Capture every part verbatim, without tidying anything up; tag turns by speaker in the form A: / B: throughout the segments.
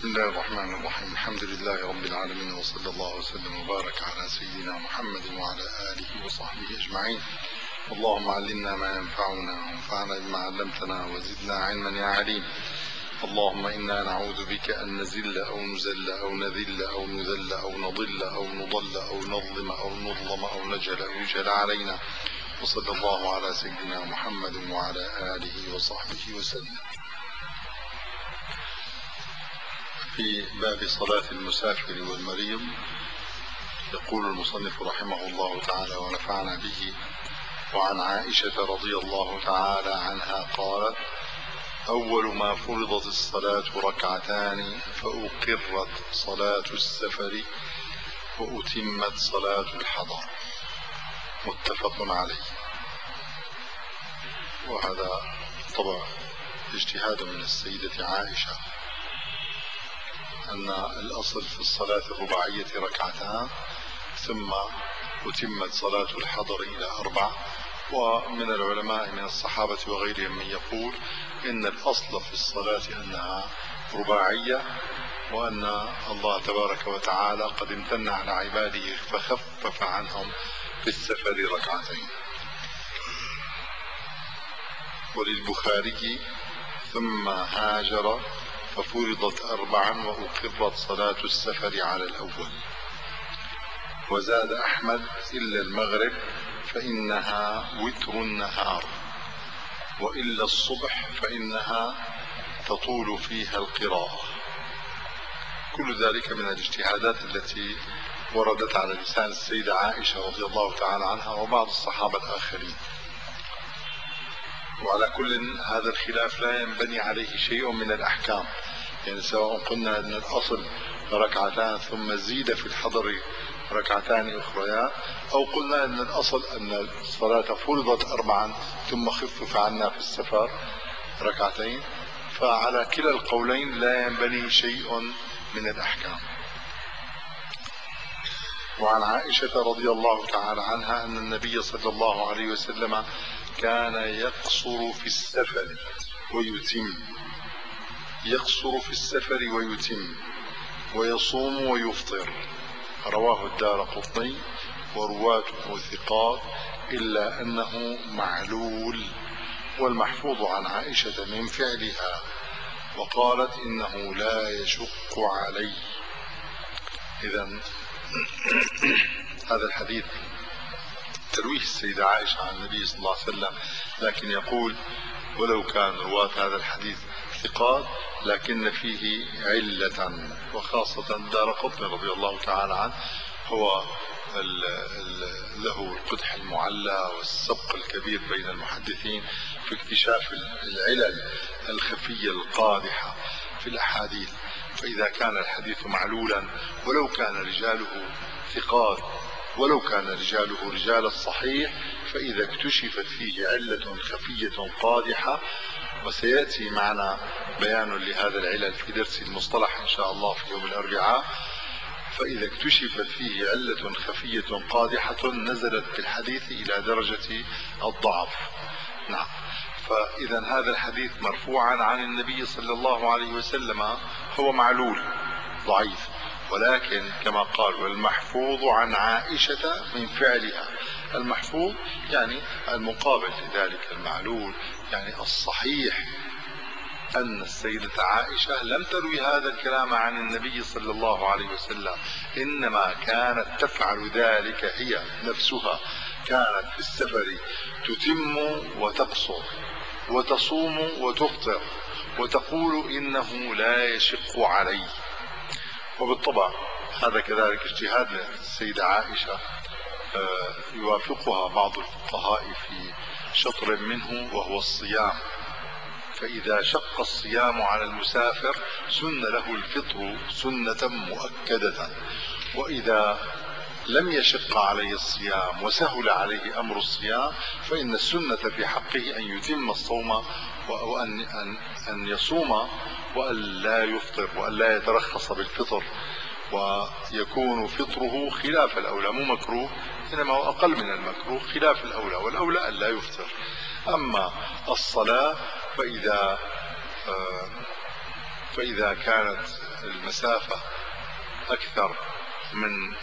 A: بسم الله الرحمن الرحيم. الحمد لله رب العالمين، وصلى الله وسلم وبارك على سيدنا محمد وعلى آله وصحبه أجمعين. اللهم علمنا ما ينفعنا وانفعنا بما علمتنا وزدنا علما يا عليم. اللهم إنا نعوذ بك أن نزل أو نزل أو نذل أو نذل أو نضل أو نضل أو نظلم أو نظلم أو نجهل أو يجهل علينا. وصلى الله على سيدنا محمد وعلى آله وصحبه وسلم. في باب صلاة المسافر والمريض يقول المصنف رحمه الله تعالى ونفعنا به: وعن عائشة رضي الله تعالى عنها قالت: أول ما فرضت الصلاة ركعتان فأقرت صلاة السفر وأتمت صلاة الحضر. متفق عليه. وهذا طبعا اجتهاد من السيدة عائشة أن الأصل في الصلاة الرباعية ركعتان ثم أتمت صلاة الحضر إلى أربع. ومن العلماء من الصحابة وغيرهم من يقول إن الأصل في الصلاة أنها رباعية، وأن الله تبارك وتعالى قد امتن على عباده فخفف عنهم في السفر ركعتين. وللبخاري: ثم هاجر ففرضت أربعا وأقرت صلاة السفر على الأول. وزاد أحمد: إلا المغرب فإنها وتر النهار، وإلا الصبح فإنها تطول فيها القراءة. كل ذلك من الاجتهادات التي وردت على لسان السيدة عائشة رضي الله تعالى عنها وبعض الصحابة الآخرين. وعلى كل هذا الخلاف لا ينبني عليه شيء من الأحكام، يعني سواء قلنا أن الأصل ركعتان ثم زيد في الحضر ركعتان أخريان، أو قلنا أن الأصل أن الصلاة فرضت أربعا ثم خفف عنا في السفر ركعتين، فعلى كلا القولين لا ينبني شيء من الأحكام. وعن عائشة رضي الله تعالى عنها أن النبي صلى الله عليه وسلم كان يقصر في السفر ويتم يقصر في السفر ويتم ويصوم ويفطر. رواه الدارقطني ورواته ثقات إلا أنه معلول. والمحفوظ عن عائشة من فعلها وقالت إنه لا يشق علي. إذن هذا الحديث ترويه السيدة عائشة عن النبي صلى الله عليه وسلم، لكن يقول: ولو كان رواة هذا الحديث ثقات لكن فيه علة. وخاصة دارقطني رضي الله تعالى عنه هو ال ال له القدح المعلى والسبق الكبير بين المحدثين في اكتشاف العلل الخفية القادحة في الأحاديث. فإذا كان الحديث معلولا ولو كان رجاله ثقات ولو كان رجاله رجال الصحيح، فإذا اكتشفت فيه علة خفية قادحة، وسيأتي معنا بيان لهذا العلل في درس المصطلح إن شاء الله في يوم الأربعاء، فإذا اكتشفت فيه علة خفية قادحة نزلت بالحديث إلى درجة الضعف. نعم. فإذا هذا الحديث مرفوعا عن النبي صلى الله عليه وسلم هو معلول ضعيف، ولكن كما قال: والمحفوظ عن عائشة من فعلها. المحفوظ يعني المقابل لذلك المعلول، يعني الصحيح أن السيدة عائشة لم تروي هذا الكلام عن النبي صلى الله عليه وسلم، إنما كانت تفعل ذلك هي نفسها. كانت في السفر تتم وتقصر وتصوم وتفطر وتقول إنه لا يشق علي. وبالطبع هذا كذلك اجتهاد السيدة عائشة يوافقها بعض الفقهاء في شطر منه، وهو الصيام. فإذا شق الصيام على المسافر سن له الفطر سنة مؤكدة، وإذا لم يشق عليه الصيام وسهل عليه أمر الصيام فإن السنة في حقه أن يتم الصوم وأن أن أن يصوم وأن لا يفطر وأن لا يترخص بالفطر، ويكون فطره خلاف الأولى، مو مكروه إنما هو أقل من المكروه خلاف الأولى، والأولى أن لا يفطر. أما الصلاة فإذا فإذا كانت المسافة أكثر من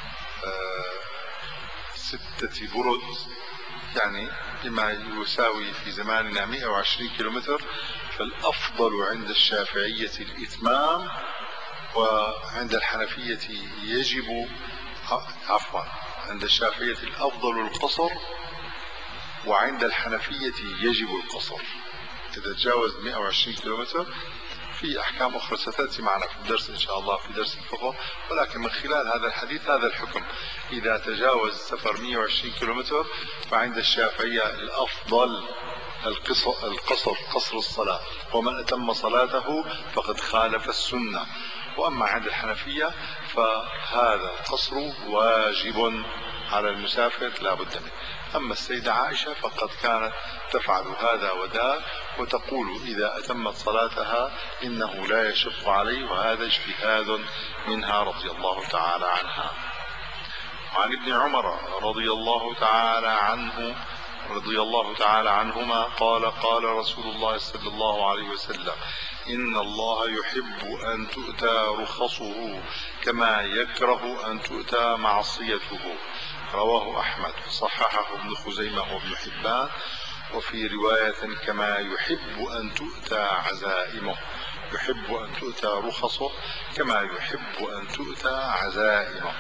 A: ستة برد، يعني بما يساوي في زماننا مئة وعشرين كيلومتر، فالأفضل عند الشافعية الإتمام، وعند الحنفية يجب، عفوا عند الشافعية الأفضل القصر، وعند الحنفية يجب القصر إذا تجاوز مئة وعشرين كيلومتر. في أحكام أخرى ستأتي معنا في الدرس إن شاء الله في درس الفقه، ولكن من خلال هذا الحديث هذا الحكم: إذا تجاوز السفر مئة وعشرين كيلومتر فعند الشافعية الأفضل القصر, القصر قصر الصلاة، ومن أتم صلاته فقد خالف السنة. وأما عند الحنفية فهذا القصر واجب على المسافر لا بد منه. أما السيدة عائشة فقد كانت تفعل هذا وذاك، وتقول إذا أتمت صلاتها إنه لا يشق عليه، وهذا اجتهاد منها رضي الله تعالى عنها. وعن ابن عمر رضي الله تعالى عنه رضي الله تعالى عنهما قال: قال رسول الله صلى الله عليه وسلم: إن الله يحب أن تؤتى رخصه كما يكره أن تؤتى معصيته. رواه أحمد وصححه ابن خزيمة وابن حبان، وفي رواية: كما يحب أن تؤتى عزائمه. يحب أن تؤتى رخصه كما يحب أن تؤتى عزائمه.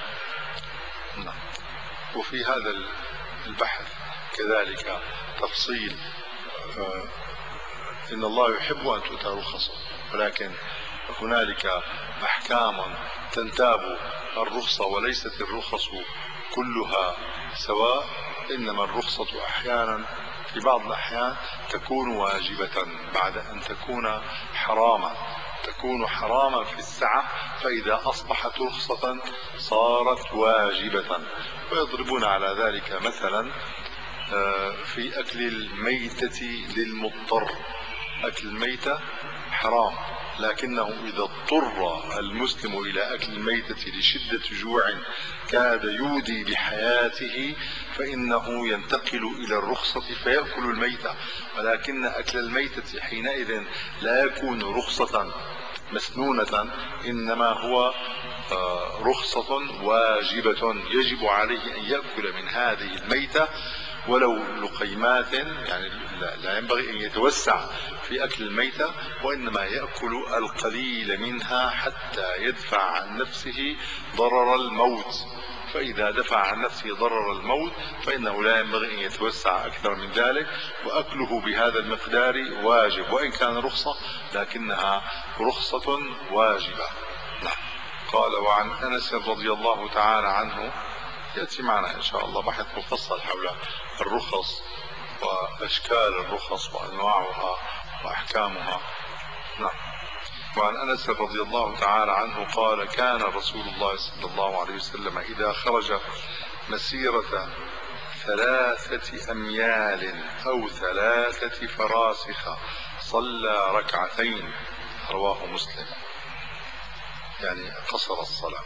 A: وفي هذا البحث كذلك تفصيل: إن الله يحب أن تؤتى رخصه، ولكن هنالك أحكام تنتاب الرخصة، وليست الرخص كلها سواء، إنما الرخصة أحيانا في بعض الأحيان تكون واجبة بعد أن تكون حراما، تكون حراما في السعة، فإذا أصبحت رخصة صارت واجبة. ويضربون على ذلك مثلا في أكل الميتة للمضطر. أكل الميتة حرام، لكنه إذا اضطر المسلم إلى أكل الميتة لشدة جوع كاد يودي بحياته فإنه ينتقل إلى الرخصة فيأكل الميتة، ولكن أكل الميتة حينئذ لا يكون رخصة مسنونة، إنما هو رخصة واجبة، يجب عليه أن يأكل من هذه الميتة ولو لقيمات، يعني لا ينبغي أن يتوسع في أكل الميتة، وإنما يأكل القليل منها حتى يدفع عن نفسه ضرر الموت. فإذا دفع عن نفسه ضرر الموت فإنه لا ينبغي أن يتوسع أكثر من ذلك، وأكله بهذا المقدار واجب، وإن كان رخصة لكنها رخصة واجبة. نعم. قال: وعن أنس رضي الله تعالى عنه، يأتي معنا إن شاء الله بحث مفصل حول الرخص وأشكال الرخص وأنواعها وأحكامها. نعم. وعن أنس رضي الله تعالى عنه قال: كان رسول الله صلى الله عليه وسلم إذا خرج مسيرة ثلاثة أميال أو ثلاثة فراسخ صلى ركعتين. رواه مسلم، يعني قصر الصلاة.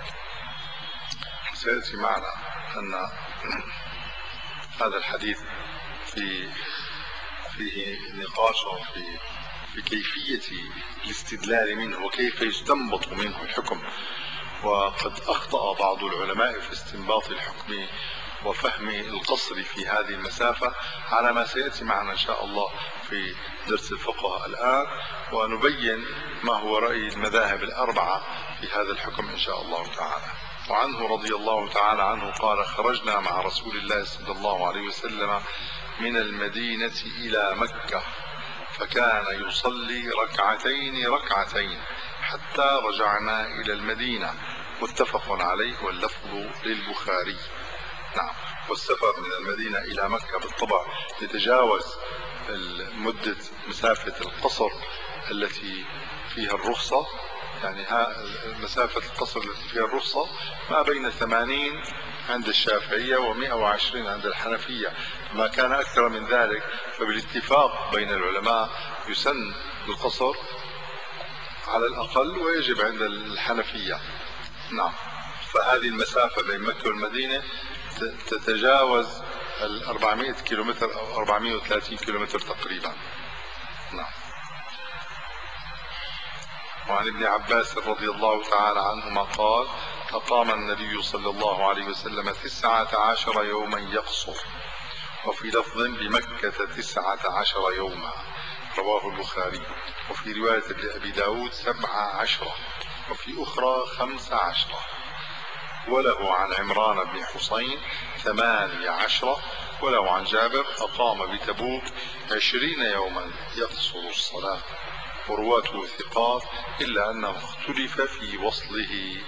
A: سيأتي معنا أن هذا الحديث في فيه نقاش في في كيفية الاستدلال منه وكيف يستنبط منه الحكم، وقد أخطأ بعض العلماء في استنباط الحكم وفهم القصر في هذه المسافة، على ما سيأتي معنا إن شاء الله في درس الفقه الآن، ونبين ما هو رأي المذاهب الأربعة في هذا الحكم إن شاء الله تعالى. وعنه رضي الله تعالى عنه قال: خرجنا مع رسول الله صلى الله عليه وسلم من المدينة إلى مكة، فكان يصلي ركعتين ركعتين حتى رجعنا إلى المدينة. متفق عليه واللفظ للبخاري. نعم. والسفر من المدينة إلى مكة بالطبع يتجاوز مدة مسافة القصر التي فيها الرخصة، يعني مسافة القصر التي فيها الرخصة ما بين ثمانين عند الشافعية ومئة وعشرين عند الحنفية، ما كان أكثر من ذلك فبالاتفاق بين العلماء يسن القصر على الأقل ويجب عند الحنفية. نعم. فهذه المسافة بين مكة والمدينة تتجاوز الأربعمائة كيلومتر أو أربعمائة وثلاثين كيلومتر تقريبا. نعم. وعن ابن عباس رضي الله تعالى عنهما قال: أقام النبي صلى الله عليه وسلم تسعة عشر يوما يقصر، وفي لفظ بمكة تسعة عشر يوما، رواه البخاري. وفي رواية لأبي داود سبع عشرة، وفي أخرى خمس عشرة. وله عن عمران بن حسين ثماني عشرة. وله عن جابر: أقام بتبوك عشرين يوما يقصر الصلاة، ورواته ثقات إلا أنه اختلف في وصله.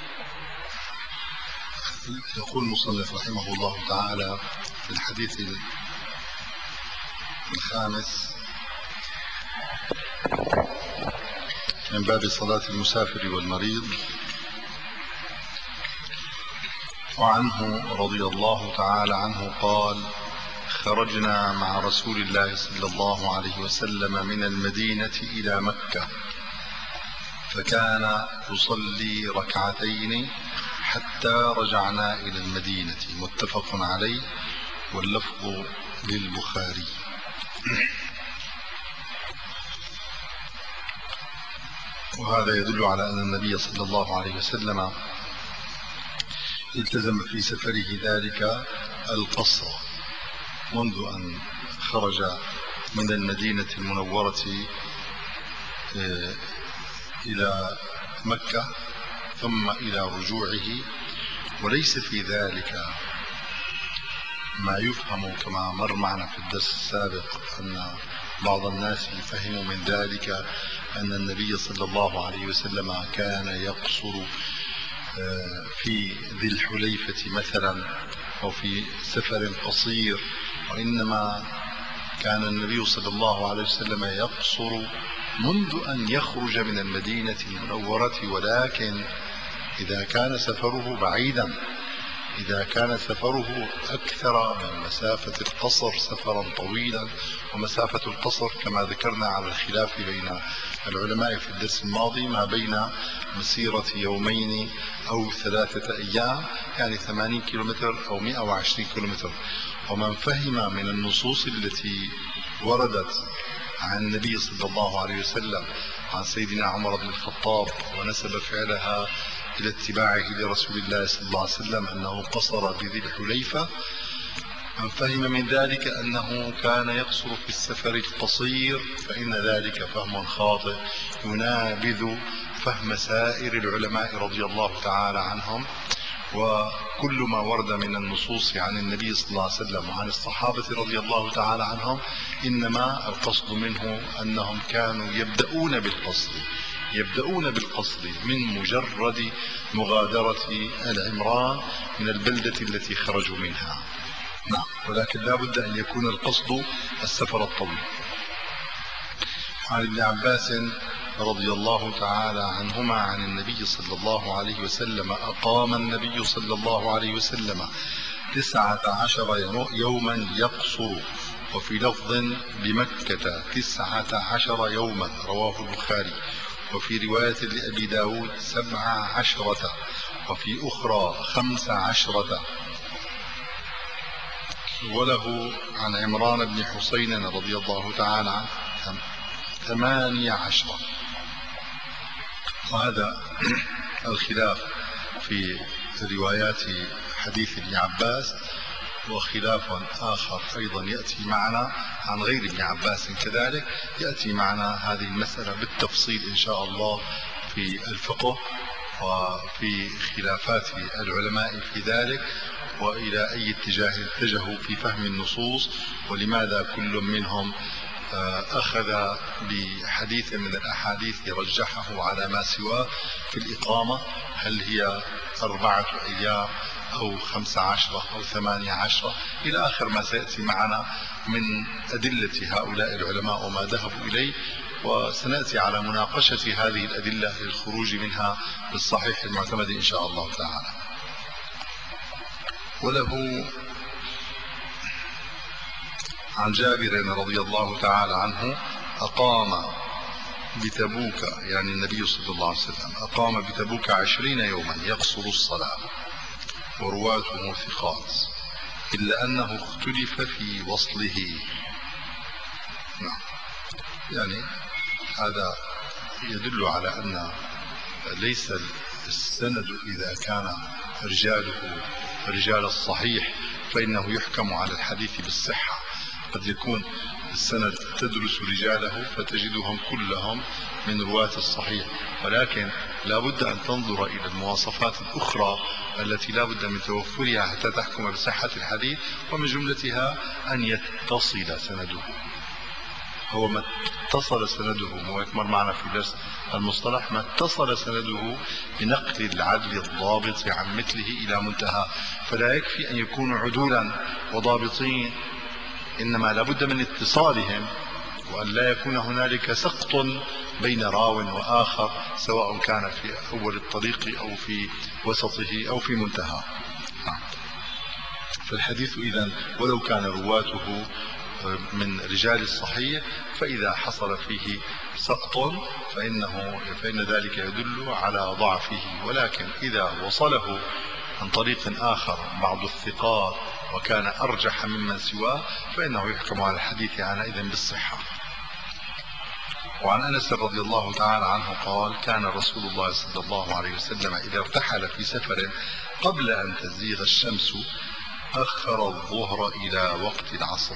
B: يقول المصنف رحمه الله تعالى في الحديث الخامس من باب صلاة المسافر والمريض: وعنه رضي الله تعالى عنه قال: خرجنا مع رسول الله صلى الله عليه وسلم من المدينة إلى مكة، فكان يصلي ركعتين حتى رجعنا إلى المدينة. متفق عليه، واللفظ للبخاري. وهذا يدل على أن النبي صلى الله عليه وسلم التزم في سفره ذلك القصر منذ أن خرج من المدينة المنورة إلى مكة ثم إلى رجوعه، وليس في ذلك ما يفهم كما مر معنا في الدرس السابق أن بعض الناس فهموا من ذلك أن النبي صلى الله عليه وسلم كان يقصر في ذي الحليفة مثلا أو في سفر قصير، وإنما كان النبي صلى الله عليه وسلم يقصر منذ أن يخرج من المدينة المنورة، ولكن إذا كان سفره بعيدا، إذا كان سفره أكثر من مسافة القصر سفرا طويلا، ومسافة القصر كما ذكرنا على الخلاف بين العلماء في الدرس الماضي ما بين مسيرة يومين أو ثلاثة أيام، يعني ثمانين كيلومتر أو مئة وعشرين كيلومتر. ومن فهم من النصوص التي وردت عن النبي صلى الله عليه وسلم عن سيدنا عمر بن الخطاب ونسب فعلها إلى اتباعه لرسول الله صلى الله عليه وسلم أنه قصر بذي الحليفة، من فهم من ذلك أنه كان يقصر في السفر القصير، فإن ذلك فهم خاطئ ينابذ فهم سائر العلماء رضي الله تعالى عنهم. وكل ما ورد من النصوص عن النبي صلى الله عليه وسلم وعن الصحابة رضي الله تعالى عنهم إنما القصد منه أنهم كانوا يبدأون بالقصر يبدأون بالقصر من مجرد مغادرة العمران من البلدة التي خرجوا منها. نعم، ولكن لا بد أن يكون القصد السفر الطويل. عن ابن عباس رضي الله تعالى عنهما عن النبي صلى الله عليه وسلم: أقام النبي صلى الله عليه وسلم تسعة عشر يوما يقصر، وفي لفظ بمكة تسعة عشر يوما، رواه البخاري. وفي رواية لأبي داود سبع عشرة، وفي أخرى خمس عشرة. وله عن عمران بن حسين رضي الله تعالى عنه ثماني عشرة. وهذا الخلاف في روايات حديث ابن عباس، وخلاف آخر أيضا يأتي معنا عن غير ابن عباس كذلك، يأتي معنا هذه المسألة بالتفصيل إن شاء الله في الفقه وفي خلافات العلماء في ذلك، وإلى أي اتجاه اتجهوا في فهم النصوص، ولماذا كل منهم أخذ بحديث من الأحاديث رجحه على ما سواه في الإقامة، هل هي أربعة أيام أو خمس عشرة أو ثمانية عشرة إلى آخر ما سيأتي معنا من أدلة هؤلاء العلماء وما ذهبوا إليه، وسنأتي على مناقشة هذه الأدلة للخروج منها بالصحيح المعتمد إن شاء الله تعالى. وله عن جابر رضي الله تعالى عنه: أقام بتبوك، يعني النبي صلى الله عليه وسلم أقام بتبوك عشرين يوما يقصر الصلاة، ورواته ثقات إلا أنه اختلف في وصله. نعم، يعني هذا يدل على أن ليس السند إذا كان رجاله رجال الصحيح فإنه يحكم على الحديث بالصحة. قد يكون السند تدرس رجاله فتجدهم كلهم من رواة الصحيح، ولكن لا بد أن تنظر إلى المواصفات الأخرى التي لا بد من توفرها حتى تحكم بصحة الحديث، ومن جملتها أن يتصل سنده. هو ما اتصل سنده، هو مر معنا في درس المصطلح، ما اتصل سنده بنقل العدل الضابط عن مثله إلى منتهى، فلا يكفي أن يكونوا عدولا وضابطين، إنما لابد من اتصالهم، وأن لا يكون هنالك سقط بين راو وآخر سواء كان في أول الطريق أو في وسطه أو في منتهى. فالحديث إذن ولو كان رواته من رجال الصحيح فإذا حصل فيه سقط فإنه فإن ذلك يدل على ضعفه، ولكن إذا وصله عن طريق آخر بعض الثقات وكان أرجح ممن سواه فإنه يحكم على الحديث عنئذ بالصحة. وعن أنس رضي الله تعالى عنه قال: كان رسول الله صلى الله عليه وسلم إذا ارتحل في سفر قبل أن تزيغ الشمس أخر الظهر إلى وقت العصر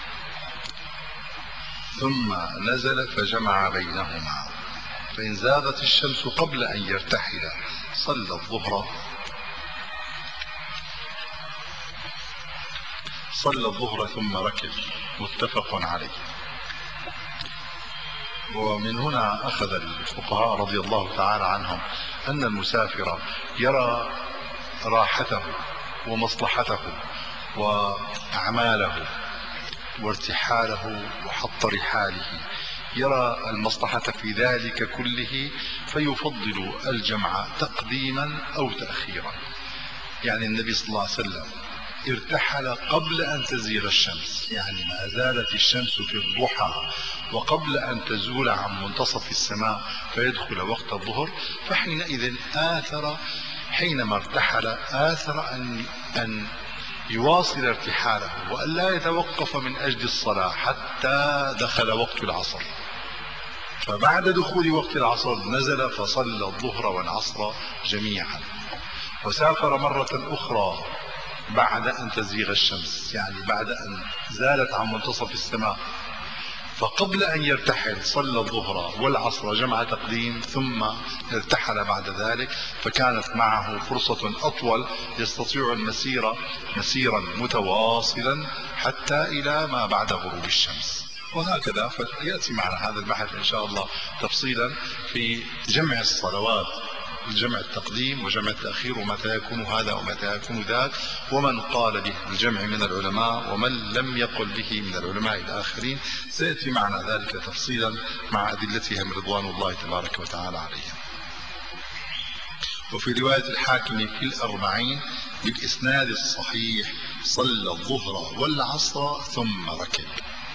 B: ثم نزل فجمع بينهما، فإن زاغت الشمس قبل أن يرتحل صلى الظهر صلى الظهر ثم ركب. متفق عليه. ومن هنا أخذ الفقهاء رضي الله تعالى عنهم أن المسافر يرى راحته ومصلحته وأعماله وارتحاله وحط رحاله، يرى المصلحة في ذلك كله فيفضل الجمع تقديما أو تأخيرا. يعني النبي صلى الله عليه وسلم ارتحل قبل أن تزيغ الشمس، يعني ما زالت الشمس في الضحى وقبل أن تزول عن منتصف السماء فيدخل وقت الظهر، فحينئذ آثر حينما ارتحل آثر أن, أن يواصل ارتحاله وأن لا يتوقف من أجل الصلاة حتى دخل وقت العصر. فبعد دخول وقت العصر نزل فصلى الظهر والعصر جميعا، وسافر مرة أخرى بعد أن تزيغ الشمس، يعني بعد أن زالت عن منتصف السماء، فقبل أن يرتحل صلى الظهر والعصر جمع تقديم، ثم ارتحل بعد ذلك، فكانت معه فرصة أطول يستطيع المسير مسيرا متواصلا حتى إلى ما بعد غروب الشمس. وهكذا فيأتي معنا هذا البحث إن شاء الله تفصيلا في جمع الصلوات، جمع التقديم وجمع التأخير، ومتى يكون هذا ومتى يكون ذاك، ومن قال به الجمع من العلماء ومن لم يقل به من العلماء الآخرين. سيأتي معنا ذلك تفصيلا مع أدلتهم رضوان الله تبارك وتعالى عليهم. وفي رواية الحاكم في الأربعين بالإسناد الصحيح: صلى الظهر والعصر ثم ركب.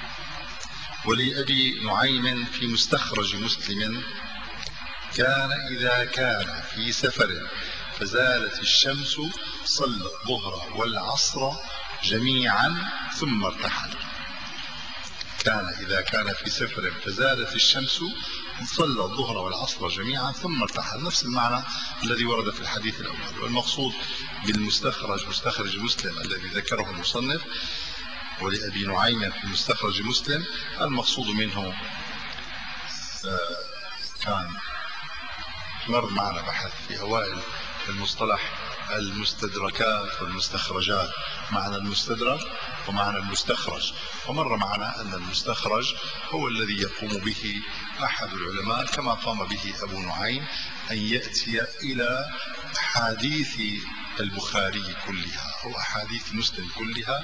B: ولأبي نعيم في مستخرج مسلم: كان إذا كان في سفر فزالت الشمس صلى الظهر والعصر جميعا ثم ارتحل. كان إذا كان في سفر فزالت الشمس صلى الظهر والعصر جميعا ثم ارتحل، نفس المعنى الذي ورد في الحديث الأول. والمقصود بالمستخرج مستخرج مسلم الذي ذكره المصنف ولأبي نعيم في مستخرج مسلم، المقصود منه كان مر معنا بحث في أوائل المصطلح المستدركات والمستخرجات، معنى المستدرك ومعنى المستخرج. ومر معنا أن المستخرج هو الذي يقوم به أحد العلماء كما قام به أبو نعيم، أن يأتي إلى أحاديث البخاري كلها أو أحاديث مسلم كلها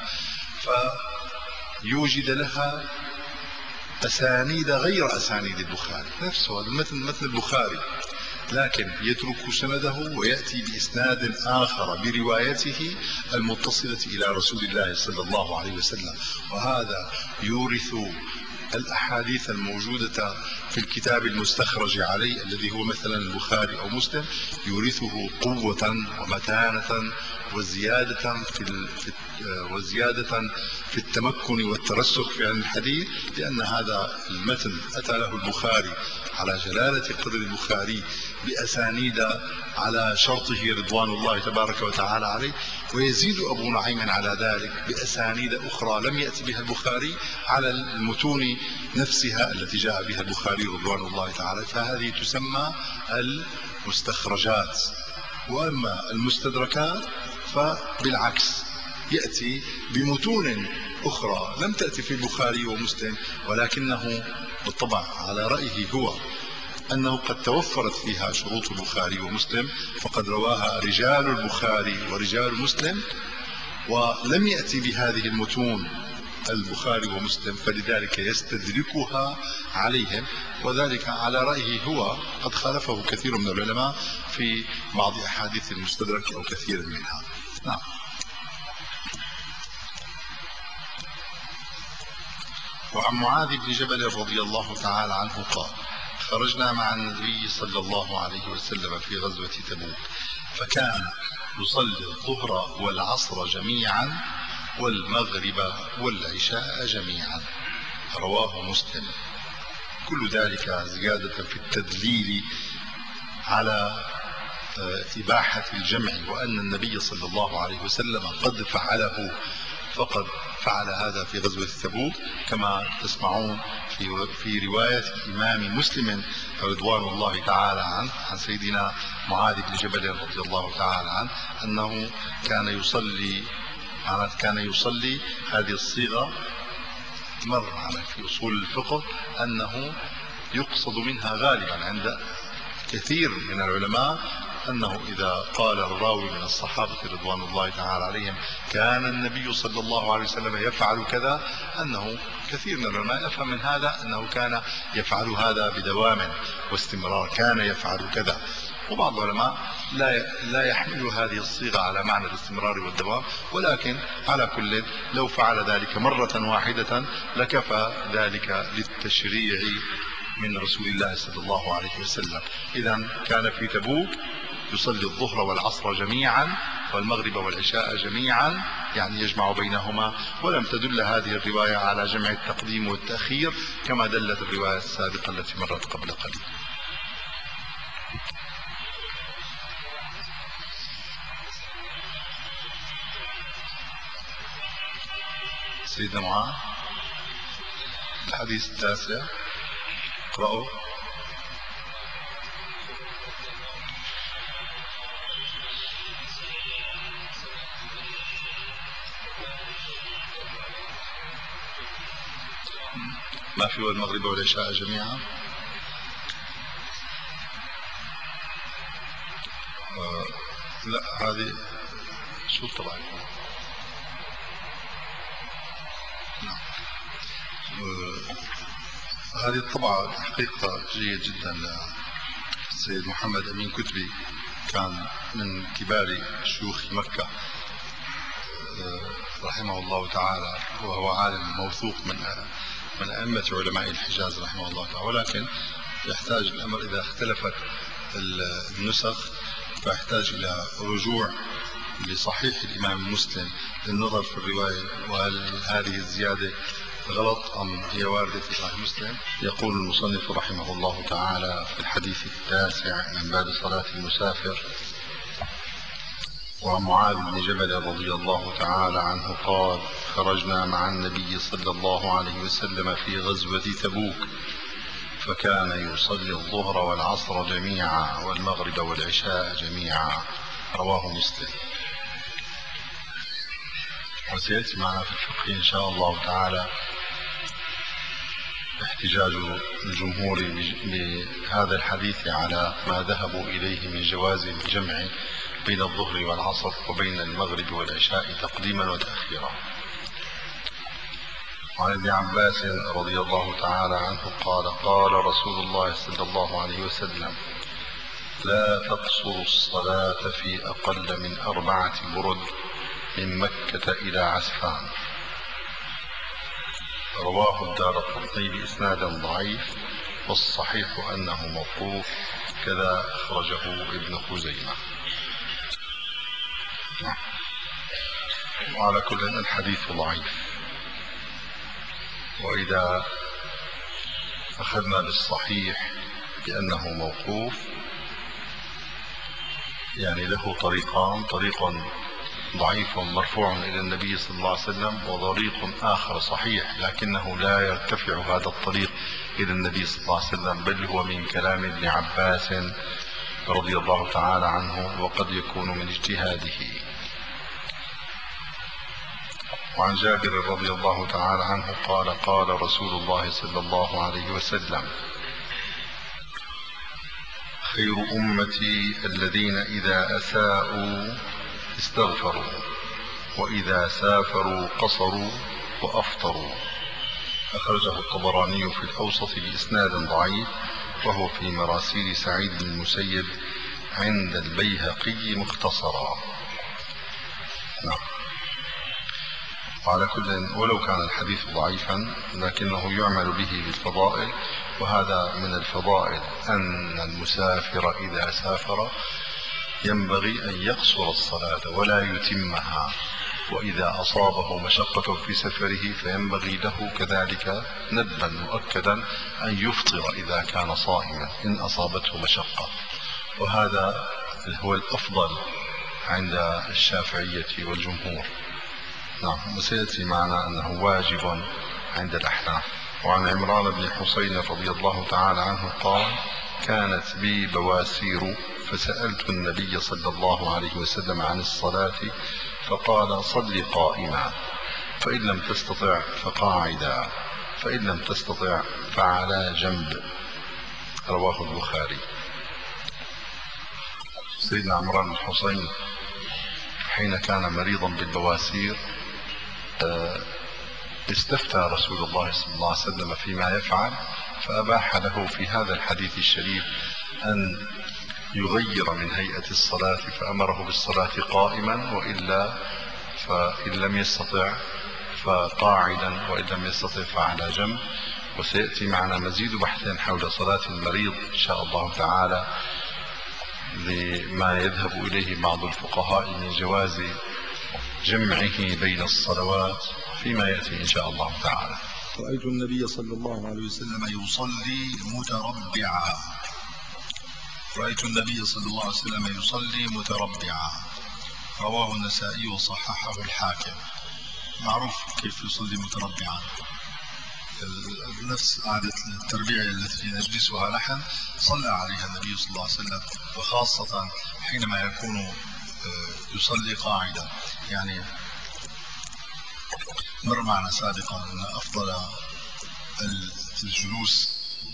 B: فيوجد لها أسانيد غير أسانيد البخاري نفسه، مثل مثل البخاري، لكن يترك سنده ويأتي بإسناد آخر بروايته المتصلة إلى رسول الله صلى الله عليه وسلم، وهذا يورث الأحاديث الموجودة في الكتاب المستخرج عليه الذي هو مثلا البخاري أو مسلم يورثه قوة ومتانة وزيادة في ال... في وزيادة في التمكن والترسخ في علم الحديث، لأن هذا المتن أتى له البخاري على جلالة قدر البخاري بأسانيد على شرطه رضوان الله تبارك وتعالى عليه، ويزيد أبو نعيم على ذلك بأسانيد أخرى لم يأتي بها البخاري على المتون نفسها التي جاء بها البخاري رضوان الله تعالى، فهذه تسمى المستخرجات. وأما المستدركات فبالعكس يأتي بمتون أخرى لم تأتي في البخاري ومسلم، ولكنه بالطبع على رأيه هو أنه قد توفرت فيها شروط البخاري ومسلم، فقد رواها رجال البخاري ورجال مسلم ولم يأتي بهذه المتون البخاري ومسلم، فلذلك يستدركها عليهم، وذلك على رأيه هو قد خالفه كثير من العلماء في بعض أحاديث المستدرك أو كثير منها. نعم. وعن معاذ بن جبل رضي الله تعالى عنه قال: خرجنا مع النبي صلى الله عليه وسلم في غزوة تبوك، فكان يصلي الظهر والعصر جميعا والمغرب والعشاء جميعا. رواه مسلم. كل ذلك زيادة في التدليل على إباحة الجمع، وأن النبي صلى الله عليه وسلم قد فعله، فقد فعل هذا في غزوة تبوك كما تسمعون في في رواية الإمام مسلم رضوان الله تعالى عنه عن سيدنا معاذ بن جبل رضي الله تعالى عنه أنه كان يصلي كان يصلي هذه الصيغة مر معنا في أصول الفقه أنه يقصد منها غالبا عند كثير من العلماء أنه إذا قال الراوي من الصحابة رضوان الله تعالى عليهم كان النبي صلى الله عليه وسلم يفعل كذا، أنه كثير من العلماء يفهم من هذا أنه كان يفعل هذا بدوام واستمرار، كان يفعل كذا. وبعض العلماء لا لا يحمل هذه الصيغة على معنى الاستمرار والدوام، ولكن على كل لو فعل ذلك مرة واحدة لكفى ذلك للتشريع من رسول الله صلى الله عليه وسلم. إذن كان في تبوك يصلي الظهر والعصر جميعا والمغرب والعشاء جميعا، يعني يجمع بينهما، ولم تدل هذه الرواية على جمع التقديم والتأخير كما دلت الرواية السابقة التي مرت قبل قليل. سيدنا معاذ الحديث التاسع اقرأوا. ما في والمغرب والعشاء جميعا. آه لا هذه شو طبعا. نعم. آه هذه الطبعة حقيقة جيد جدا للسيد محمد أمين كتبي، كان من كبار شيوخ مكة رحمه الله تعالى، وهو عالم موثوق من من أئمة علماء الحجاز رحمه الله تعالى، ولكن يحتاج الأمر إذا اختلفت النسخ فيحتاج إلى رجوع لصحيح الإمام مسلم للنظر في الرواية، وهل هذه الزيادة غلط أم هي واردة في صحيح مسلم. يقول المصنف رحمه الله تعالى في الحديث التاسع من باب صلاة المسافر: وعن معاذ بن جبل رضي الله تعالى عنه قال: خرجنا مع النبي صلى الله عليه وسلم في غزوة تبوك، فكان يصلي الظهر والعصر جميعا والمغرب والعشاء جميعا. رواه مسلم. وسيأتي معنا في الفقه إن شاء الله تعالى احتجاج الجمهور بهذا الحديث على ما ذهبوا إليه من جواز الجمع بين الظهر والعصر وبين المغرب والعشاء تقديما وتأخيرا. وعن ابن عباس رضي الله تعالى عنه قال: قال رسول الله صلى الله عليه وسلم: لا تقصروا الصلاة في أقل من أربعة برد من مكة إلى عسفان. رواه الدارقطني بإسناد ضعيف، والصحيح أنه موقوف، كذا أخرجه ابن خزيمة. وعلى كل الحديث ضعيف. وإذا أخذنا بالصحيح بأنه موقوف يعني له طريقان، طريق ضعيف مرفوع إلى النبي صلى الله عليه وسلم، وطريق آخر صحيح لكنه لا يرتفع هذا الطريق إلى النبي صلى الله عليه وسلم، بل هو من كلام ابن عباس رضي الله تعالى عنه، وقد يكون من اجتهاده. وعن جابر رضي الله تعالى عنه قال قال رسول الله صلى الله عليه وسلم: خير أمتي الذين إذا أساءوا استغفروا، وإذا سافروا قصروا وأفطروا. أخرجه الطبراني في الأوسط بإسناد ضعيف، وهو في مراسيل سعيد بن المسيب عند البيهقي مختصرا. نعم. وعلى كل، ولو كان الحديث ضعيفا لكنه يعمل به بالفضائل، وهذا من الفضائل أن المسافر إذا سافر ينبغي أن يقصر الصلاة ولا يتمها، وإذا أصابه مشقة في سفره فينبغي له كذلك ندبا مؤكدا أن يفطر إذا كان صائما إن أصابته مشقة، وهذا هو الأفضل عند الشافعية والجمهور. نعم. وسيأتي معنا أنه واجب عند الأحناف. وعن عمران بن حسين رضي الله تعالى عنه قال: كانت بي بواسير فسألت النبي صلى الله عليه وسلم عن الصلاة فقال: صل قائما، فإن لم تستطع فقاعدا، فإن لم تستطع فعلى جنب. رواه البخاري. سيدنا عمران بن حسين حين كان مريضا بالبواسير استفتى رسول الله صلى الله عليه وسلم فيما يفعل، فأباح له في هذا الحديث الشريف أن يغير من هيئة الصلاة، فأمره بالصلاة قائما، وإلا فإن لم يستطع فقاعدا، وإن لم يستطع فعلى جنب. وسيأتي معنا مزيد بحث حول صلاة المريض إن شاء الله تعالى، لما يذهب إليه بعض الفقهاء من جواز جمعه بين الصلوات فيما يأتي إن شاء الله تعالى. رأيت النبي صلى الله عليه وسلم يصلي متربعا. رأيت النبي صلى الله عليه وسلم يصلي متربعا. رواه النسائي وصححه الحاكم. معروف كيف يصلي متربعا، نفس عادة التربيع التي نجلسها نحن صلى عليها النبي صلى الله عليه وسلم، وخاصة حينما يكون يصلي قاعدا. يعني مر معنا سابقا أن أفضل الجلوس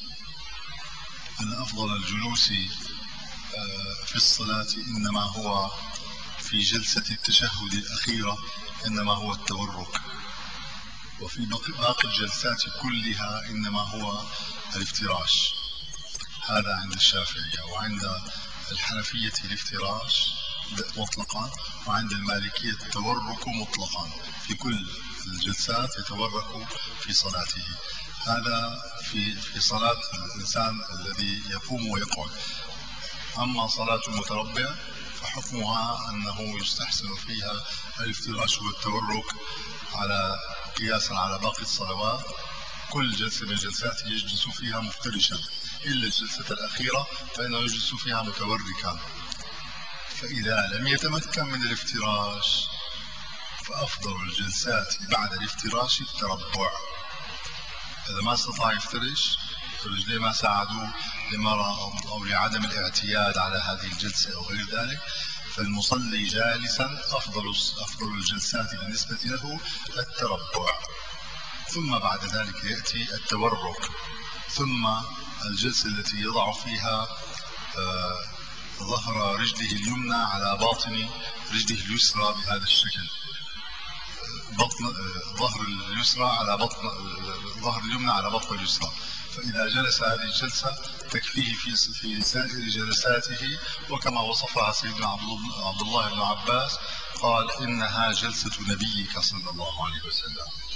B: أن أفضل الجلوس في الصلاة إنما هو في جلسة التشهد الأخيرة، إنما هو التورك، وفي باقي الجلسات كلها إنما هو الافتراش. هذا عند الشافعية، وعند الحنفية الافتراش مطلقا، وعند المالكية التورك مطلقا، في كل الجلسات يتورك في صلاته. هذا في في صلاة الإنسان الذي يقوم ويقعد. أما صلاة المتربع فحكمها أنه يستحسن فيها الافتراش والتورك على قياسا على باقي الصلوات. كل جلسة من الجلسات يجلس فيها مفترشا، إلا الجلسة الأخيرة فإنه يجلس فيها متوركا. فإذا لم يتمكن من الافتراش فأفضل الجلسات بعد الافتراش التربع. إذا ما استطاع يفترش، رجليه ما ساعدوا لمرض أو لعدم الاعتياد على هذه الجلسة أو غير ذلك، فالمصلي جالسا أفضل أفضل الجلسات بالنسبة له التربع. ثم بعد ذلك يأتي التورك، ثم الجلسة التي يضع فيها آه ظهر رجله اليمنى على باطن رجله اليسرى بهذا الشكل، بطن ظهر اليسرى على بطن ظهر اليمنى على بطن اليسرى. فإذا جلس هذه الجلسة تكفيه في في سائر جلساته، وكما وصفها سيدنا عبد الله بن عباس قال: إنها جلسة نبيك صلى الله عليه وسلم.